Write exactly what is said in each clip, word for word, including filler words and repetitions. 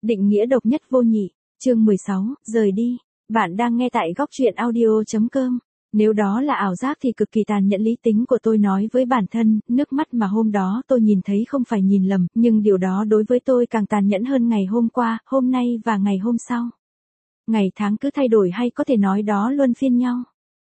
Định nghĩa độc nhất vô nhị, chương mười sáu, rời đi. Bạn đang nghe tại góc truyện audio chấm com. Nếu đó là ảo giác thì cực kỳ tàn nhẫn, lý tính của tôi nói với bản thân, nước mắt mà hôm đó tôi nhìn thấy không phải nhìn lầm, nhưng điều đó đối với tôi càng tàn nhẫn hơn ngày hôm qua, hôm nay và ngày hôm sau. Ngày tháng cứ thay đổi hay có thể nói đó luân phiên nhau.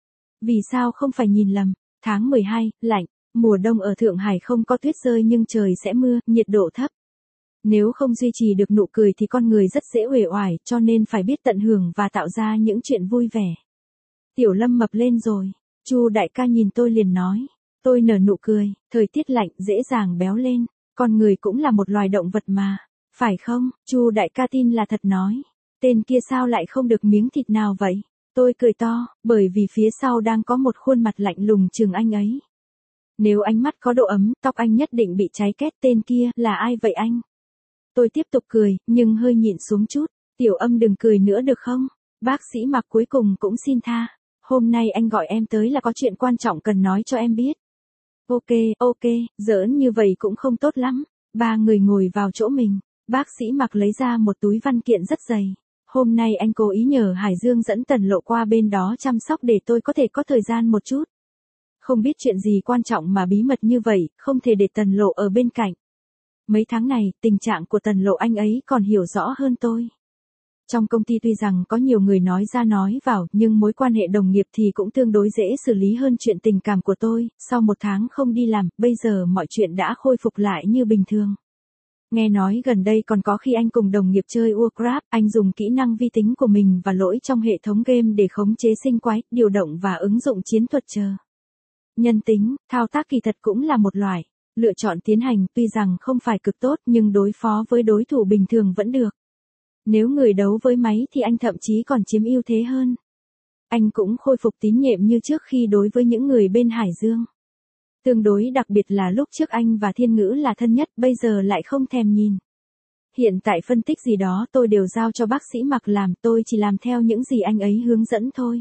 Vì sao không phải nhìn lầm? Tháng mười hai, lạnh, mùa đông ở Thượng Hải không có tuyết rơi nhưng trời sẽ mưa, nhiệt độ thấp. Nếu không duy trì được nụ cười thì con người rất dễ uể oải, cho nên phải biết tận hưởng và tạo ra những chuyện vui vẻ. Tiểu Lâm mập lên rồi. Chu đại ca nhìn tôi liền nói. Tôi nở nụ cười, thời tiết lạnh dễ dàng béo lên, con người cũng là một loài động vật mà, phải không? Chu đại ca tin là thật nói. Tên kia sao lại không được miếng thịt nào vậy? Tôi cười to, bởi vì phía sau đang có một khuôn mặt lạnh lùng chừng anh ấy. Nếu ánh mắt có độ ấm, tóc anh nhất định bị cháy két. Tên kia là ai vậy anh? Tôi tiếp tục cười, nhưng hơi nhịn xuống chút. Tiểu Âm đừng cười nữa được không? Bác sĩ Mạc cuối cùng cũng xin tha. Hôm nay anh gọi em tới là có chuyện quan trọng cần nói cho em biết. Ok, ok, giỡn như vậy cũng không tốt lắm. Ba người ngồi vào chỗ mình. Bác sĩ Mạc lấy ra một túi văn kiện rất dày. Hôm nay anh cố ý nhờ Hải Dương dẫn Tần Lộ qua bên đó chăm sóc để tôi có thể có thời gian một chút. Không biết chuyện gì quan trọng mà bí mật như vậy, không thể để Tần Lộ ở bên cạnh. Mấy tháng này, tình trạng của Tần Lộ anh ấy còn hiểu rõ hơn tôi. Trong công ty tuy rằng có nhiều người nói ra nói vào, nhưng mối quan hệ đồng nghiệp thì cũng tương đối dễ xử lý hơn chuyện tình cảm của tôi. Sau một tháng không đi làm, bây giờ mọi chuyện đã khôi phục lại như bình thường. Nghe nói gần đây còn có khi anh cùng đồng nghiệp chơi Warcraft, anh dùng kỹ năng vi tính của mình và lỗi trong hệ thống game để khống chế sinh quái, điều động và ứng dụng chiến thuật chờ. Nhân tính, thao tác kỳ thật cũng là một loại. Lựa chọn tiến hành tuy rằng không phải cực tốt nhưng đối phó với đối thủ bình thường vẫn được. Nếu người đấu với máy thì anh thậm chí còn chiếm ưu thế hơn. Anh cũng khôi phục tín nhiệm như trước khi đối với những người bên Hải Dương. Tương đối đặc biệt là lúc trước anh và Thiên Ngữ là thân nhất, bây giờ lại không thèm nhìn. Hiện tại phân tích gì đó tôi đều giao cho bác sĩ Mạc làm, tôi chỉ làm theo những gì anh ấy hướng dẫn thôi.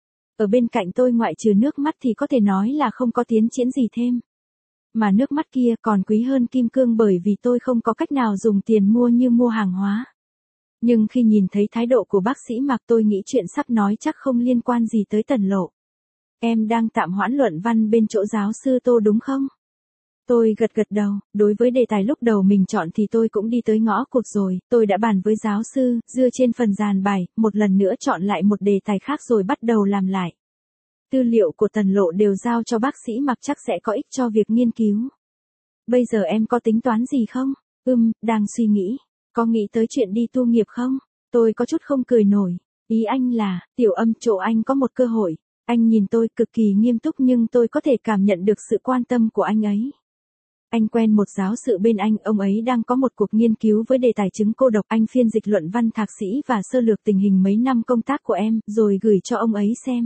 Ở bên cạnh tôi ngoại trừ nước mắt thì có thể nói là không có tiến triển gì thêm. Mà nước mắt kia còn quý hơn kim cương bởi vì tôi không có cách nào dùng tiền mua như mua hàng hóa. Nhưng khi nhìn thấy thái độ của bác sĩ Mạc tôi nghĩ chuyện sắp nói chắc không liên quan gì tới Tần Lộ. Em đang tạm hoãn luận văn bên chỗ giáo sư Tô đúng không? Tôi gật gật đầu, đối với đề tài lúc đầu mình chọn thì tôi cũng đi tới ngõ cụt rồi, tôi đã bàn với giáo sư, dựa trên phần dàn bài, một lần nữa chọn lại một đề tài khác rồi bắt đầu làm lại. Tư liệu của Tần Lộ đều giao cho bác sĩ Mạc chắc sẽ có ích cho việc nghiên cứu. Bây giờ em có tính toán gì không? Ừm, đang suy nghĩ. Có nghĩ tới chuyện đi tu nghiệp không? Tôi có chút không cười nổi. Ý anh là, Tiểu Âm chỗ anh có một cơ hội. Anh nhìn tôi cực kỳ nghiêm túc nhưng tôi có thể cảm nhận được sự quan tâm của anh ấy. Anh quen một giáo sư bên anh, ông ấy đang có một cuộc nghiên cứu với đề tài chứng cô độc. Anh phiên dịch luận văn thạc sĩ và sơ lược tình hình mấy năm công tác của em, rồi gửi cho ông ấy xem.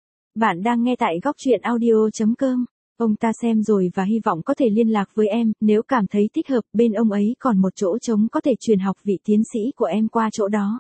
Bạn đang nghe tại góc truyện audio chấm com. Ông ta xem rồi và hy vọng có thể liên lạc với em, nếu cảm thấy thích hợp, bên ông ấy còn một chỗ trống có thể truyền học vị tiến sĩ của em qua chỗ đó.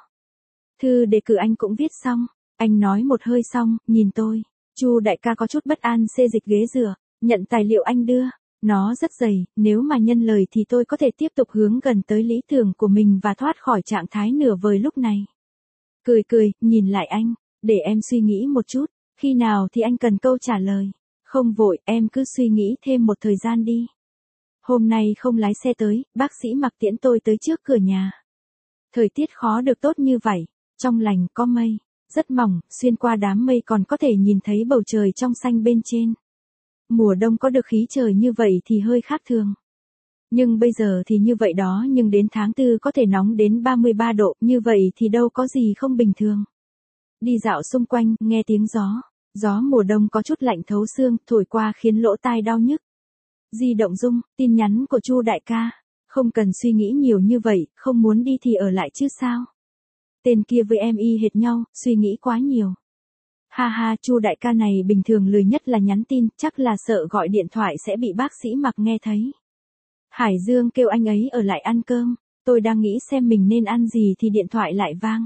Thư đề cử anh cũng viết xong, anh nói một hơi xong, nhìn tôi. Chu đại ca có chút bất an xê dịch ghế dựa, nhận tài liệu anh đưa. Nó rất dày, nếu mà nhân lời thì tôi có thể tiếp tục hướng gần tới lý tưởng của mình và thoát khỏi trạng thái nửa vời lúc này. Cười cười, nhìn lại anh, để em suy nghĩ một chút, khi nào thì anh cần câu trả lời. Không vội, em cứ suy nghĩ thêm một thời gian đi. Hôm nay không lái xe tới, bác sĩ Mạc tiễn tôi tới trước cửa nhà. Thời tiết khó được tốt như vậy, trong lành có mây, rất mỏng, xuyên qua đám mây còn có thể nhìn thấy bầu trời trong xanh bên trên. Mùa đông có được khí trời như vậy thì hơi khác thường. Nhưng bây giờ thì như vậy đó, nhưng đến tháng tư có thể nóng đến ba mươi ba độ, như vậy thì đâu có gì không bình thường. Đi dạo xung quanh, nghe tiếng gió. Gió mùa đông có chút lạnh thấu xương, thổi qua khiến lỗ tai đau nhức. Di động rung, tin nhắn của Chu đại ca. Không cần suy nghĩ nhiều như vậy, không muốn đi thì ở lại chứ sao. Tên kia với em y hệt nhau, suy nghĩ quá nhiều. Ha ha, Chu đại ca này bình thường lười nhất là nhắn tin, chắc là sợ gọi điện thoại sẽ bị bác sĩ Mạc nghe thấy. Hải Dương kêu anh ấy ở lại ăn cơm, tôi đang nghĩ xem mình nên ăn gì thì điện thoại lại vang.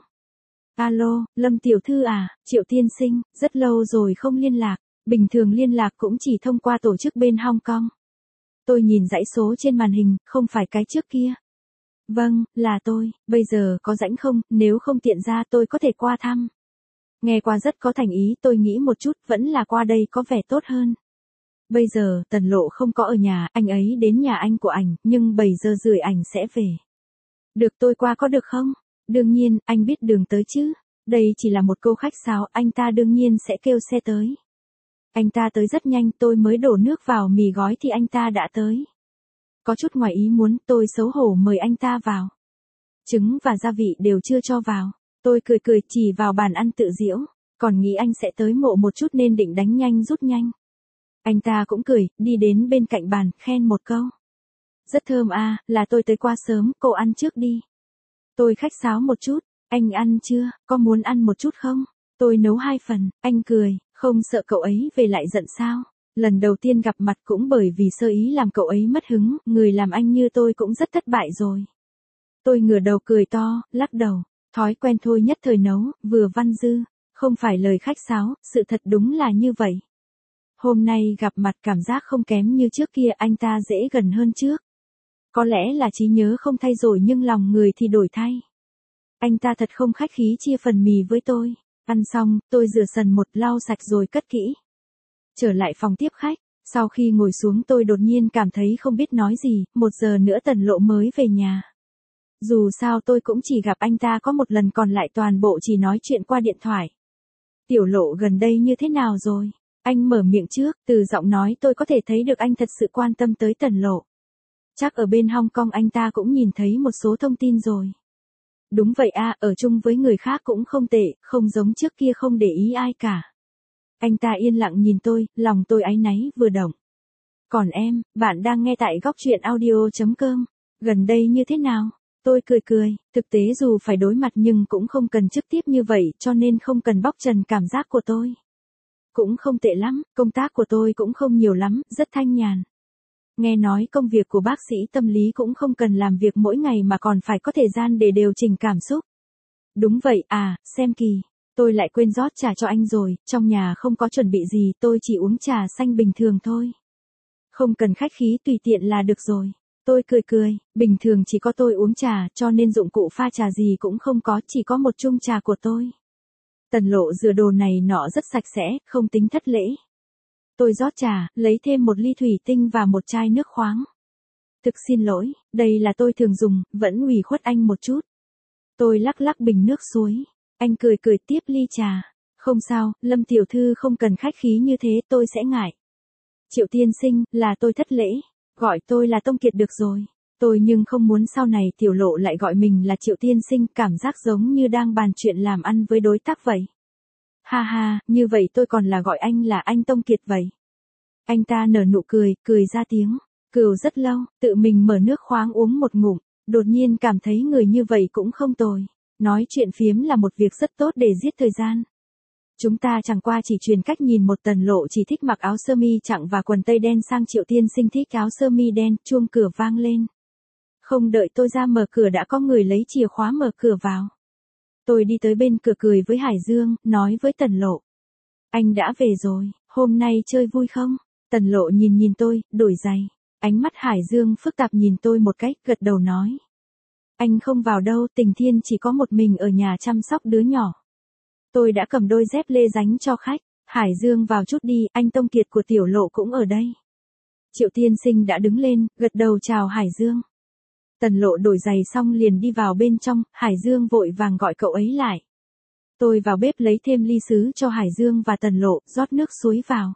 Alo, Lâm tiểu thư à, Triệu tiên sinh, rất lâu rồi không liên lạc, bình thường liên lạc cũng chỉ thông qua tổ chức bên Hong Kong. Tôi nhìn dãy số trên màn hình, không phải cái trước kia. Vâng, là tôi, bây giờ có rảnh không, nếu không tiện ra tôi có thể qua thăm. Nghe qua rất có thành ý, tôi nghĩ một chút, vẫn là qua đây có vẻ tốt hơn. Bây giờ, Tần Lộ không có ở nhà, anh ấy đến nhà anh của ảnh, nhưng bảy giờ rưỡi ảnh sẽ về. Được tôi qua có được không? Đương nhiên, anh biết đường tới chứ. Đây chỉ là một câu khách sáo, anh ta đương nhiên sẽ kêu xe tới. Anh ta tới rất nhanh, tôi mới đổ nước vào mì gói thì anh ta đã tới. Có chút ngoài ý muốn, tôi xấu hổ mời anh ta vào. Trứng và gia vị đều chưa cho vào. Tôi cười cười chỉ vào bàn ăn tự giễu, còn nghĩ anh sẽ tới mộ một chút nên định đánh nhanh rút nhanh. Anh ta cũng cười, đi đến bên cạnh bàn, khen một câu. Rất thơm à, là tôi tới qua sớm, cô ăn trước đi. Tôi khách sáo một chút, anh ăn chưa, có muốn ăn một chút không? Tôi nấu hai phần, anh cười, không sợ cậu ấy về lại giận sao? Lần đầu tiên gặp mặt cũng bởi vì sơ ý làm cậu ấy mất hứng, người làm anh như tôi cũng rất thất bại rồi. Tôi ngửa đầu cười to, lắc đầu, thói quen thôi nhất thời nấu, vừa văn dư, không phải lời khách sáo, sự thật đúng là như vậy. Hôm nay gặp mặt cảm giác không kém như trước kia, anh ta dễ gần hơn trước. Có lẽ là trí nhớ không thay đổi nhưng lòng người thì đổi thay. Anh ta thật không khách khí chia phần mì với tôi. Ăn xong, tôi rửa sần một lau sạch rồi cất kỹ. Trở lại phòng tiếp khách, sau khi ngồi xuống tôi đột nhiên cảm thấy không biết nói gì, một giờ nữa Tần Lộ mới về nhà. Dù sao tôi cũng chỉ gặp anh ta có một lần, còn lại toàn bộ chỉ nói chuyện qua điện thoại. Tiểu Lộ gần đây như thế nào rồi? Anh mở miệng trước, từ giọng nói tôi có thể thấy được anh thật sự quan tâm tới Tần Lộ. Chắc ở bên Hong Kong anh ta cũng nhìn thấy một số thông tin rồi. Đúng vậy a, ở chung với người khác cũng không tệ, không giống trước kia không để ý ai cả. Anh ta yên lặng nhìn tôi, lòng tôi áy náy vừa động. Còn em, bạn đang nghe tại góc truyện audio chấm com. Gần đây như thế nào? Tôi cười cười, thực tế dù phải đối mặt nhưng cũng không cần trực tiếp như vậy, cho nên không cần bóc trần cảm giác của tôi. Cũng không tệ lắm, công tác của tôi cũng không nhiều lắm, rất thanh nhàn. Nghe nói công việc của bác sĩ tâm lý cũng không cần làm việc mỗi ngày mà còn phải có thời gian để điều chỉnh cảm xúc. Đúng vậy à, xem kỳ. Tôi lại quên rót trà cho anh rồi, trong nhà không có chuẩn bị gì, tôi chỉ uống trà xanh bình thường thôi. Không cần khách khí, tùy tiện là được rồi. Tôi cười cười, bình thường chỉ có tôi uống trà, cho nên dụng cụ pha trà gì cũng không có, chỉ có một chung trà của tôi. Tần Lộ rửa đồ này nọ rất sạch sẽ, không tính thất lễ. Tôi rót trà, lấy thêm một ly thủy tinh và một chai nước khoáng. Thực xin lỗi, đây là tôi thường dùng, vẫn ủy khuất anh một chút. Tôi lắc lắc bình nước suối. Anh cười cười tiếp ly trà. Không sao, Lâm tiểu thư không cần khách khí như thế, tôi sẽ ngại. Triệu tiên sinh, là tôi thất lễ. Gọi tôi là Tông Kiệt được rồi. Tôi nhưng không muốn sau này Tiểu Lộ lại gọi mình là Triệu tiên sinh, cảm giác giống như đang bàn chuyện làm ăn với đối tác vậy. Ha ha, như vậy tôi còn là gọi anh là anh Tông Kiệt vậy. Anh ta nở nụ cười, cười ra tiếng. Cừu rất lâu, tự mình mở nước khoáng uống một ngụm, đột nhiên cảm thấy người như vậy cũng không tồi. Nói chuyện phiếm là một việc rất tốt để giết thời gian. Chúng ta chẳng qua chỉ truyền cách nhìn, một Tần Lộ chỉ thích mặc áo sơ mi chặng và quần tây đen sang Triệu tiên sinh thích áo sơ mi đen, chuông cửa vang lên. Không đợi tôi ra mở cửa đã có người lấy chìa khóa mở cửa vào. Tôi đi tới bên cửa cười với Hải Dương, nói với Tần Lộ. Anh đã về rồi, hôm nay chơi vui không? Tần Lộ nhìn nhìn tôi, đổi giày. Ánh mắt Hải Dương phức tạp nhìn tôi một cách, gật đầu nói. Anh không vào đâu, Tình Thiên chỉ có một mình ở nhà chăm sóc đứa nhỏ. Tôi đã cầm đôi dép lê dánh cho khách. Hải Dương vào chút đi, anh Tông Kiệt của Tiểu Lộ cũng ở đây. Triệu tiên sinh đã đứng lên, gật đầu chào Hải Dương. Tần Lộ đổi giày xong liền đi vào bên trong, Hải Dương vội vàng gọi cậu ấy lại. Tôi vào bếp lấy thêm ly sứ cho Hải Dương và Tần Lộ, rót nước suối vào.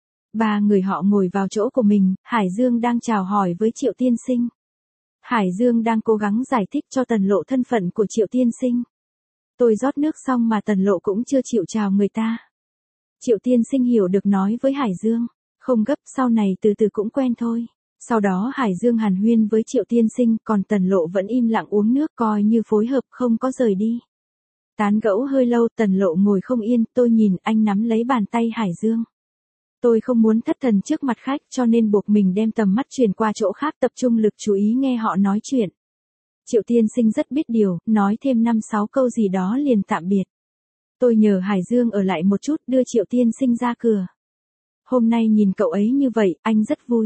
Ba người họ ngồi vào chỗ của mình, Hải Dương đang chào hỏi với Triệu tiên sinh. Hải Dương đang cố gắng giải thích cho Tần Lộ thân phận của Triệu tiên sinh. Tôi rót nước xong mà Tần Lộ cũng chưa chịu chào người ta. Triệu tiên sinh hiểu được nói với Hải Dương. Không gấp, sau này từ từ cũng quen thôi. Sau đó Hải Dương hàn huyên với Triệu tiên sinh, còn Tần Lộ vẫn im lặng uống nước coi như phối hợp, không có rời đi. Tán gẫu hơi lâu, Tần Lộ ngồi không yên, tôi nhìn anh nắm lấy bàn tay Hải Dương. Tôi không muốn thất thần trước mặt khách cho nên buộc mình đem tầm mắt chuyển qua chỗ khác, tập trung lực chú ý nghe họ nói chuyện. Triệu tiên sinh rất biết điều, nói thêm năm sáu câu gì đó liền tạm biệt. Tôi nhờ Hải Dương ở lại một chút, đưa Triệu tiên sinh ra cửa. Hôm nay nhìn cậu ấy như vậy, anh rất vui.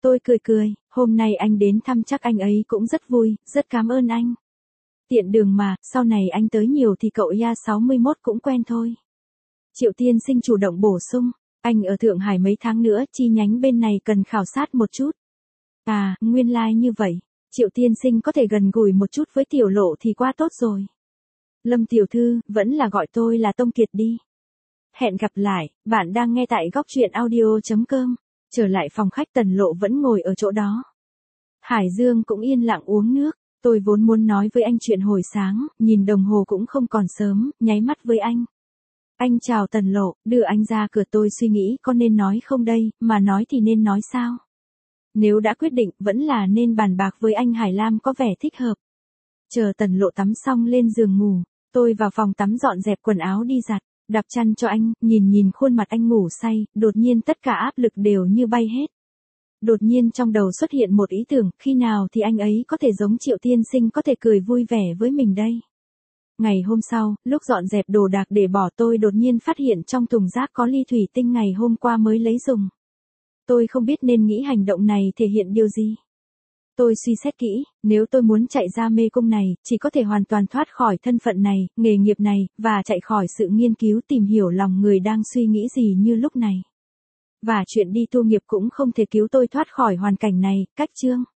Tôi cười cười, hôm nay anh đến thăm chắc anh ấy cũng rất vui, rất cảm ơn anh. Tiện đường mà, sau này anh tới nhiều thì cậu Ya sáu mươi mốt cũng quen thôi. Triệu tiên sinh chủ động bổ sung, anh ở Thượng Hải mấy tháng nữa, chi nhánh bên này cần khảo sát một chút. À, nguyên lai like như vậy, Triệu tiên sinh có thể gần gũi một chút với Tiểu Lộ thì quá tốt rồi. Lâm tiểu thư, vẫn là gọi tôi là Tông Kiệt đi. Hẹn gặp lại, bạn đang nghe tại góc truyện audio chấm com. Trở lại phòng khách, Tần Lộ vẫn ngồi ở chỗ đó. Hải Dương cũng yên lặng uống nước. Tôi vốn muốn nói với anh chuyện hồi sáng, nhìn đồng hồ cũng không còn sớm, nháy mắt với anh. Anh chào Tần Lộ, đưa anh ra cửa. Tôi suy nghĩ có nên nói không đây, mà nói thì nên nói sao? Nếu đã quyết định, vẫn là nên bàn bạc với anh Hải Lam có vẻ thích hợp. Chờ Tần Lộ tắm xong lên giường ngủ, tôi vào phòng tắm dọn dẹp quần áo đi giặt, đắp chăn cho anh, nhìn nhìn khuôn mặt anh ngủ say, đột nhiên tất cả áp lực đều như bay hết. Đột nhiên trong đầu xuất hiện một ý tưởng, khi nào thì anh ấy có thể giống Triệu tiên sinh, có thể cười vui vẻ với mình đây. Ngày hôm sau, lúc dọn dẹp đồ đạc để bỏ, tôi đột nhiên phát hiện trong thùng rác có ly thủy tinh ngày hôm qua mới lấy dùng. Tôi không biết nên nghĩ hành động này thể hiện điều gì. Tôi suy xét kỹ, nếu tôi muốn chạy ra mê cung này, chỉ có thể hoàn toàn thoát khỏi thân phận này, nghề nghiệp này, và chạy khỏi sự nghiên cứu tìm hiểu lòng người đang suy nghĩ gì như lúc này. Và chuyện đi tu nghiệp cũng không thể cứu tôi thoát khỏi hoàn cảnh này. Cách chương